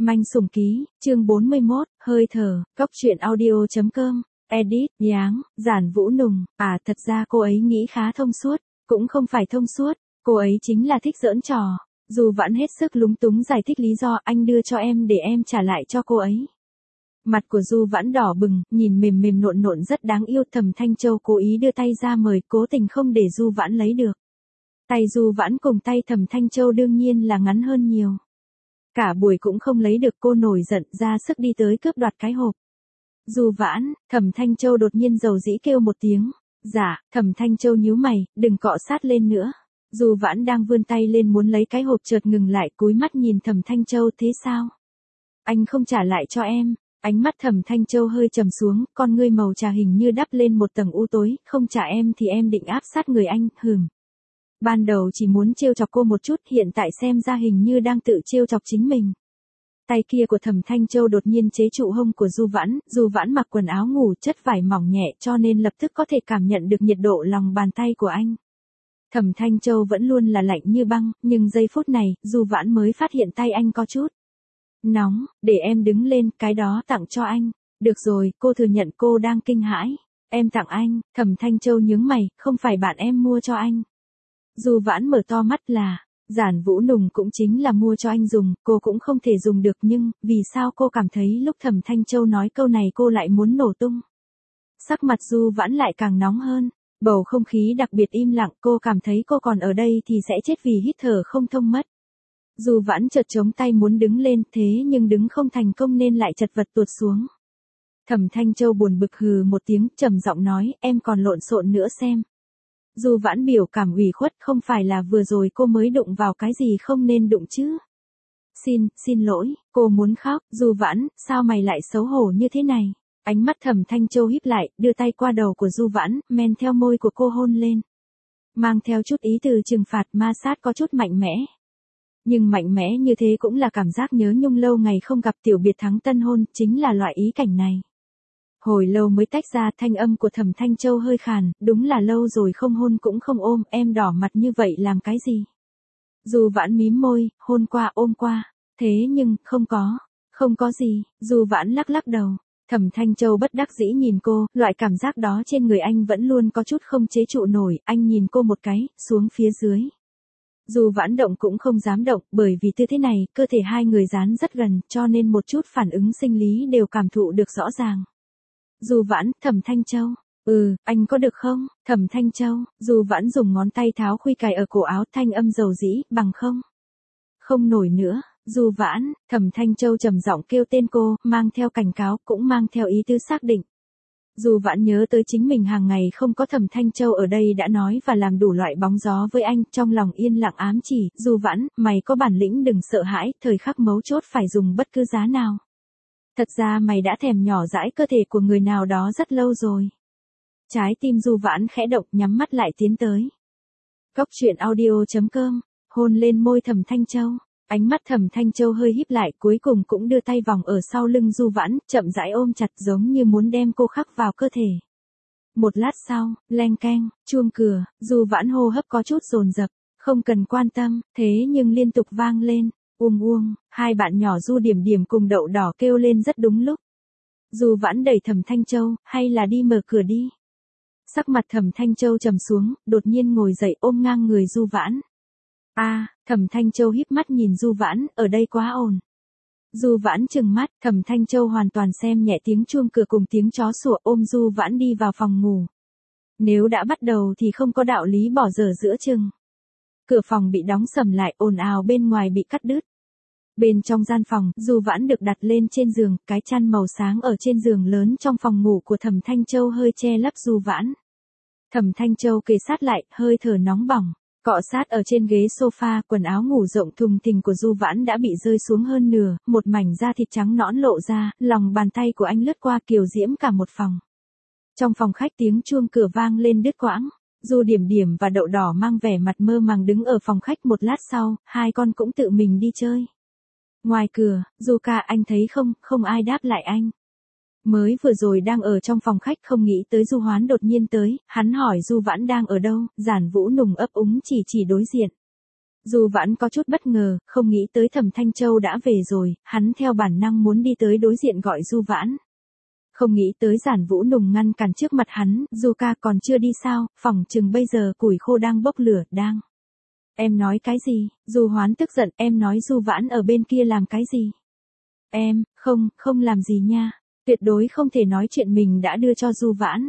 Manh sủng ký, chương 41, hơi thở, cóc truyện audio.com, edit, Giáng, Giản Vũ Nùng, thật ra cô ấy nghĩ khá thông suốt, cũng không phải thông suốt, cô ấy chính là thích giỡn trò. Dù Vãn hết sức lúng túng giải thích lý do anh đưa cho em để em trả lại cho cô ấy. Mặt của Du Vãn đỏ bừng, nhìn mềm mềm nộn nộn rất đáng yêu. Thẩm Thanh Châu cố ý đưa tay ra mời, cố tình không để Du Vãn lấy được. Tay Du Vãn cùng tay Thẩm Thanh Châu đương nhiên là ngắn hơn nhiều. Cả buổi cũng không lấy được, cô nổi giận ra sức đi tới cướp đoạt cái hộp. Du Vãn, Thẩm Thanh Châu đột nhiên dầu dĩ kêu một tiếng. Dạ, Thẩm Thanh Châu nhíu mày, đừng cọ sát lên nữa. Du Vãn đang vươn tay lên muốn lấy cái hộp chợt ngừng lại, cúi mắt nhìn Thẩm Thanh Châu, thế sao? Anh không trả lại cho em. Ánh mắt Thẩm Thanh Châu hơi trầm xuống, con ngươi màu trà hình như đắp lên một tầng u tối, không trả em thì em định áp sát người anh, Ban đầu chỉ muốn trêu chọc cô một chút, hiện tại xem ra hình như đang tự trêu chọc chính mình. Tay kia của Thẩm Thanh Châu đột nhiên chế trụ hông của Du Vãn mặc quần áo ngủ chất vải mỏng nhẹ cho nên lập tức có thể cảm nhận được nhiệt độ lòng bàn tay của anh. Thẩm Thanh Châu vẫn luôn là lạnh như băng, nhưng giây phút này, Du Vãn mới phát hiện tay anh có chút nóng, để em đứng lên, cái đó tặng cho anh. Được rồi, cô thừa nhận cô đang kinh hãi. Em tặng anh. Thẩm Thanh Châu nhướng mày, không phải bạn em mua cho anh. Du Vãn mở to mắt là, Giản Vũ Nùng cũng chính là mua cho anh dùng, cô cũng không thể dùng được, nhưng, vì sao cô cảm thấy lúc Thẩm Thanh Châu nói câu này cô lại muốn nổ tung. Sắc mặt Du Vãn lại càng nóng hơn, bầu không khí đặc biệt im lặng, cô cảm thấy cô còn ở đây thì sẽ chết vì hít thở không thông mất. Du Vãn chợt chống tay muốn đứng lên, thế nhưng đứng không thành công nên lại chật vật tuột xuống. Thẩm Thanh Châu buồn bực hừ một tiếng, trầm giọng nói, em còn lộn xộn nữa xem. Du Vãn biểu cảm ủy khuất, không phải là vừa rồi cô mới đụng vào cái gì không nên đụng chứ. Xin lỗi, cô muốn khóc. Du Vãn, sao mày lại xấu hổ như thế này? Ánh mắt Thẩm Thanh Châu híp lại, đưa tay qua đầu của Du Vãn, men theo môi của cô hôn lên. Mang theo chút ý từ trừng phạt, ma sát có chút mạnh mẽ. Nhưng mạnh mẽ như thế cũng là cảm giác nhớ nhung lâu ngày không gặp, tiểu biệt thắng tân hôn, chính là loại ý cảnh này. Hồi lâu mới tách ra, thanh âm của Thẩm Thanh Châu hơi khàn, đúng là lâu rồi không hôn cũng không ôm, em đỏ mặt như vậy làm cái gì? Du Vãn mím môi, hôn qua ôm qua, thế nhưng, không có gì. Du Vãn lắc lắc đầu. Thẩm Thanh Châu bất đắc dĩ nhìn cô, loại cảm giác đó trên người anh vẫn luôn có chút không chế trụ nổi, anh nhìn cô một cái, xuống phía dưới. Du Vãn động cũng không dám động, bởi vì tư thế này, cơ thể hai người dán rất gần, cho nên một chút phản ứng sinh lý đều cảm thụ được rõ ràng. Du Vãn, Thẩm Thanh Châu, anh có được không? Thẩm Thanh Châu, Du Vãn dùng ngón tay tháo khuy cài ở cổ áo, thanh âm dầu dĩ, bằng không? Không nổi nữa. Du Vãn, Thẩm Thanh Châu trầm giọng kêu tên cô, mang theo cảnh cáo, cũng mang theo ý tứ xác định. Du Vãn nhớ tới chính mình hàng ngày không có Thẩm Thanh Châu ở đây đã nói và làm đủ loại bóng gió với anh, trong lòng yên lặng ám chỉ, Du Vãn, mày có bản lĩnh đừng sợ hãi, thời khắc mấu chốt phải dùng bất cứ giá nào. Thật ra mày đã thèm nhỏ dãi cơ thể của người nào đó rất lâu rồi. Trái tim Du Vãn khẽ động, nhắm mắt lại tiến tới. Cóc truyện audio.com, hôn lên môi Thẩm Thanh Châu. Ánh mắt Thẩm Thanh Châu hơi híp lại, cuối cùng cũng đưa tay vòng ở sau lưng Du Vãn, chậm rãi ôm chặt giống như muốn đem cô khắc vào cơ thể. Một lát sau, leng keng, chuông cửa, Du Vãn hô hấp có chút dồn dập, không cần quan tâm, thế nhưng liên tục vang lên. Hai bạn nhỏ Du Điểm Điểm cùng Đậu Đỏ kêu lên rất đúng lúc. Du Vãn đẩy Thẩm Thanh Châu, hay là đi mở cửa đi. Sắc mặt Thẩm Thanh Châu trầm xuống, đột nhiên ngồi dậy ôm ngang người Du Vãn. Thẩm Thanh Châu híp mắt nhìn Du Vãn, ở đây quá ồn. Du Vãn trừng mắt, Thẩm Thanh Châu hoàn toàn xem nhẹ tiếng chuông cửa cùng tiếng chó sủa, ôm Du Vãn đi vào phòng ngủ. Nếu đã bắt đầu thì không có đạo lý bỏ dở giữa chừng. Cửa phòng bị đóng sầm lại, ồn ào bên ngoài bị cắt đứt. Bên trong gian phòng, Du Vãn được đặt lên trên giường, cái chăn màu sáng ở trên giường lớn trong phòng ngủ của Thẩm Thanh Châu hơi che lấp Du Vãn. Thẩm Thanh Châu kề sát lại, hơi thở nóng bỏng, cọ sát ở trên ghế sofa, quần áo ngủ rộng thùng thình của Du Vãn đã bị rơi xuống hơn nửa, một mảnh da thịt trắng nõn lộ ra, lòng bàn tay của anh lướt qua kiều diễm cả một phòng. Trong phòng khách tiếng chuông cửa vang lên đứt quãng. Du Điểm Điểm và Đậu Đỏ mang vẻ mặt mơ màng đứng ở phòng khách, một lát sau, hai con cũng tự mình đi chơi. Ngoài cửa, Du ca anh thấy không ai đáp lại anh. Mới vừa rồi đang ở trong phòng khách không nghĩ tới Du Hoán đột nhiên tới, hắn hỏi Du Vãn đang ở đâu, Giản Vũ Nùng ấp úng chỉ đối diện. Du Vãn có chút bất ngờ, không nghĩ tới Thẩm Thanh Châu đã về rồi, hắn theo bản năng muốn đi tới đối diện gọi Du Vãn. Không nghĩ tới Giản Vũ Nùng ngăn cản trước mặt hắn, Du ca còn chưa đi sao, phỏng chừng bây giờ củi khô đang bốc lửa, đang. Em nói cái gì? Du Hoán tức giận, em nói Du Vãn ở bên kia làm cái gì? Em, không làm gì nha, tuyệt đối không thể nói chuyện mình đã đưa cho Du Vãn.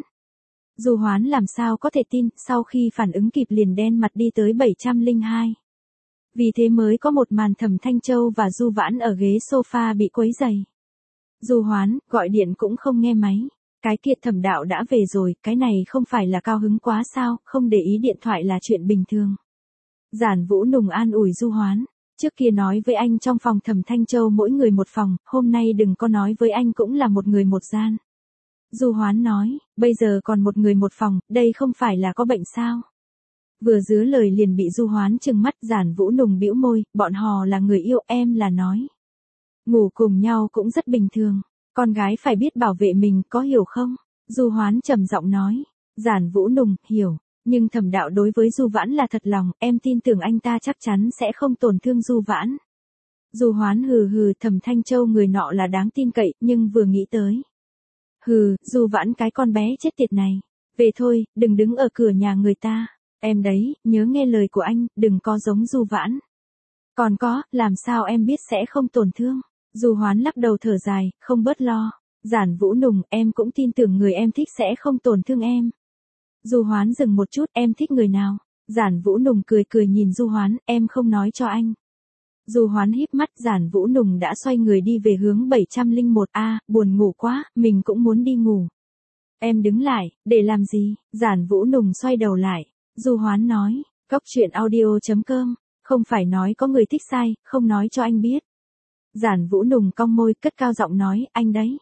Du Hoán làm sao có thể tin, sau khi phản ứng kịp liền đen mặt đi tới 702. Vì thế mới có một màn Thẩm Thanh Châu và Du Vãn ở ghế sofa bị quấy rầy. Du Hoán, gọi điện cũng không nghe máy. Cái kia Thẩm đạo đã về rồi, cái này không phải là cao hứng quá sao, không để ý điện thoại là chuyện bình thường. Giản Vũ Nùng an ủi Du Hoán. Trước kia nói với anh trong phòng Thẩm Thanh Châu mỗi người một phòng, hôm nay đừng có nói với anh cũng là một người một gian. Du Hoán nói, bây giờ còn một người một phòng, đây không phải là có bệnh sao? Vừa dứa lời liền bị Du Hoán trừng mắt. Giản Vũ Nùng bĩu môi, bọn họ là người yêu, em là nói. Ngủ cùng nhau cũng rất bình thường, con gái phải biết bảo vệ mình, có hiểu không? Du Hoán trầm giọng nói. Giản Vũ Nùng, hiểu, nhưng Thẩm đạo đối với Du Vãn là thật lòng, em tin tưởng anh ta chắc chắn sẽ không tổn thương Du Vãn. Du Hoán hừ hừ, Thẩm Thanh Châu người nọ là đáng tin cậy, nhưng vừa nghĩ tới. Hừ, Du Vãn cái con bé chết tiệt này. Về thôi, đừng đứng ở cửa nhà người ta. Em đấy, nhớ nghe lời của anh, đừng có giống Du Vãn. Còn có, làm sao em biết sẽ không tổn thương? Du Hoán lắc đầu thở dài, không bớt lo. Giản Vũ Nùng, em cũng tin tưởng người em thích sẽ không tổn thương em. Du Hoán dừng một chút, em thích người nào? Giản Vũ Nùng cười cười nhìn Du Hoán, em không nói cho anh. Du Hoán híp mắt. Giản Vũ Nùng đã xoay người đi về hướng 701. Buồn ngủ quá, mình cũng muốn đi ngủ. Em đứng lại, để làm gì? Giản Vũ Nùng xoay đầu lại. Du Hoán nói, cóc truyện audio.com, không phải nói có người thích sai, không nói cho anh biết. Giản Vũ Nùng cong môi, cất cao giọng nói, anh đấy.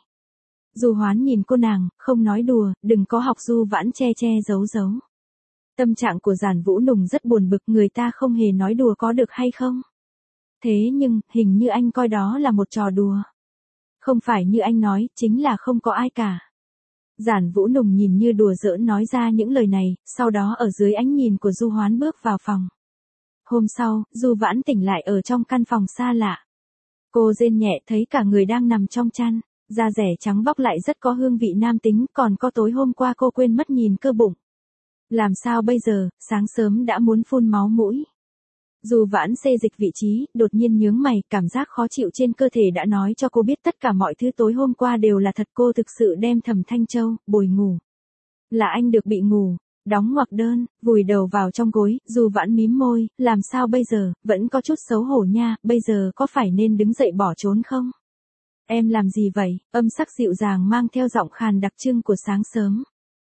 Du Hoán nhìn cô nàng, không nói đùa, đừng có học Du Vãn che che giấu giấu. Tâm trạng của Giản Vũ Nùng rất buồn bực, người ta không hề nói đùa có được hay không? Thế nhưng, hình như anh coi đó là một trò đùa. Không phải như anh nói, chính là không có ai cả. Giản Vũ Nùng nhìn như đùa giỡn nói ra những lời này, sau đó ở dưới ánh nhìn của Du Hoán bước vào phòng. Hôm sau, Du Vãn tỉnh lại ở trong căn phòng xa lạ. Cô rên nhẹ thấy cả người đang nằm trong chăn, da rẻ trắng bóc lại rất có hương vị nam tính, còn có tối hôm qua cô quên mất nhìn cơ bụng. Làm sao bây giờ, sáng sớm đã muốn phun máu mũi. Du Vãn xê dịch vị trí, đột nhiên nhướng mày, cảm giác khó chịu trên cơ thể đã nói cho cô biết tất cả mọi thứ tối hôm qua đều là thật. Cô thực sự đem Thẩm Thanh Châu bồi ngủ. Là anh được bị ngủ. Đóng ngoặc đơn, vùi đầu vào trong gối. Du Vãn mím môi, làm sao bây giờ, vẫn có chút xấu hổ nha, bây giờ có phải nên đứng dậy bỏ trốn không? Em làm gì vậy? Âm sắc dịu dàng mang theo giọng khàn đặc trưng của sáng sớm.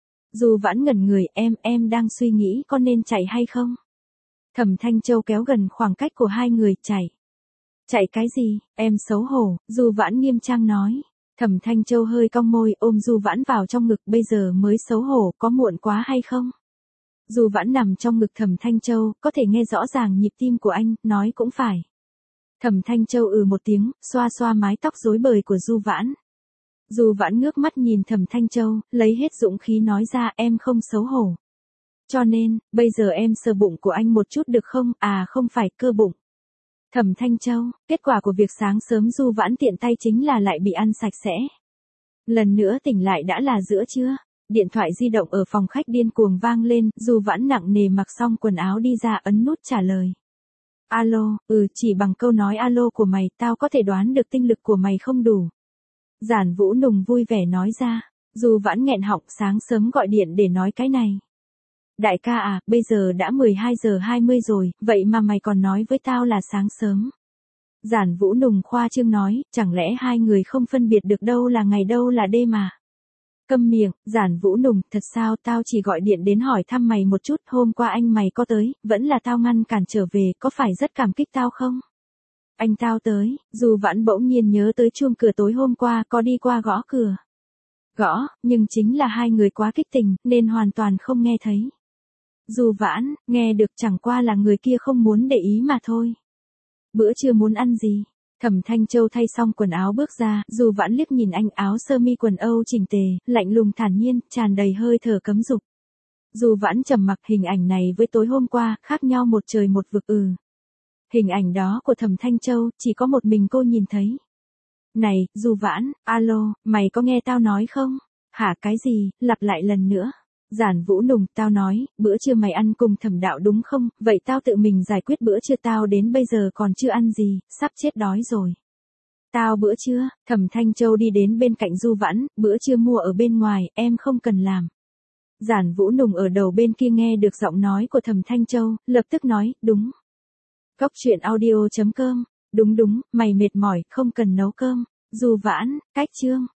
Du Vãn ngẩn người, em đang suy nghĩ có nên chạy hay không? Thẩm Thanh Châu kéo gần khoảng cách của hai người, chạy. Chạy cái gì, em xấu hổ, Du Vãn nghiêm trang nói. Thẩm Thanh Châu hơi cong môi, ôm Du Vãn vào trong ngực, bây giờ mới xấu hổ, có muộn quá hay không? Du Vãn nằm trong ngực Thẩm Thanh Châu, có thể nghe rõ ràng nhịp tim của anh, nói cũng phải. Thẩm Thanh Châu một tiếng, xoa xoa mái tóc rối bời của Du Vãn. Du Vãn ngước mắt nhìn Thẩm Thanh Châu, lấy hết dũng khí nói ra, em không xấu hổ. Cho nên, bây giờ em sờ bụng của anh một chút được không? Không phải cơ bụng. Thẩm Thanh Châu, kết quả của việc sáng sớm Du Vãn tiện tay chính là lại bị ăn sạch sẽ. Lần nữa tỉnh lại đã là giữa trưa. Điện thoại di động ở phòng khách điên cuồng vang lên, Du Vãn nặng nề mặc xong quần áo đi ra, ấn nút trả lời. Alo, chỉ bằng câu nói alo của mày, tao có thể đoán được tinh lực của mày không đủ. Giản Vũ Nùng vui vẻ nói ra. Du Vãn nghẹn họng, sáng sớm gọi điện để nói cái này. Đại ca bây giờ đã 12:20 rồi, vậy mà mày còn nói với tao là sáng sớm. Giản Vũ Nùng khoa trương nói, chẳng lẽ hai người không phân biệt được đâu là ngày đâu là đêm mà. Câm miệng, Giản Vũ Nùng, thật sao, tao chỉ gọi điện đến hỏi thăm mày một chút, hôm qua anh mày có tới, vẫn là tao ngăn cản trở về, có phải rất cảm kích tao không? Anh tao tới, Du Vãn bỗng nhiên nhớ tới chuông cửa tối hôm qua, có đi qua gõ cửa. Gõ, nhưng chính là hai người quá kích tình, nên hoàn toàn không nghe thấy. Du Vãn, nghe được chẳng qua là người kia không muốn để ý mà thôi. Bữa trưa muốn ăn gì? Thẩm Thanh Châu thay xong quần áo bước ra, Du Vãn liếc nhìn anh, áo sơ mi quần Âu chỉnh tề, lạnh lùng thản nhiên, tràn đầy hơi thở cấm dục. Du Vãn trầm mặc, hình ảnh này với tối hôm qua, khác nhau một trời một vực. Hình ảnh đó của Thẩm Thanh Châu, chỉ có một mình cô nhìn thấy. Này, Du Vãn, alo, mày có nghe tao nói không? Hả cái gì, lặp lại lần nữa. Giản Vũ Nùng, tao nói, bữa trưa mày ăn cùng Thẩm Đạo đúng không? Vậy tao tự mình giải quyết bữa trưa, tao đến bây giờ còn chưa ăn gì, sắp chết đói rồi. Tao bữa trưa, Thẩm Thanh Châu đi đến bên cạnh Du Vãn, bữa trưa mua ở bên ngoài, em không cần làm. Giản Vũ Nùng ở đầu bên kia nghe được giọng nói của Thẩm Thanh Châu, lập tức nói, đúng. Cóc truyện audio.com, đúng, mày mệt mỏi, không cần nấu cơm. Du Vãn, cách chương.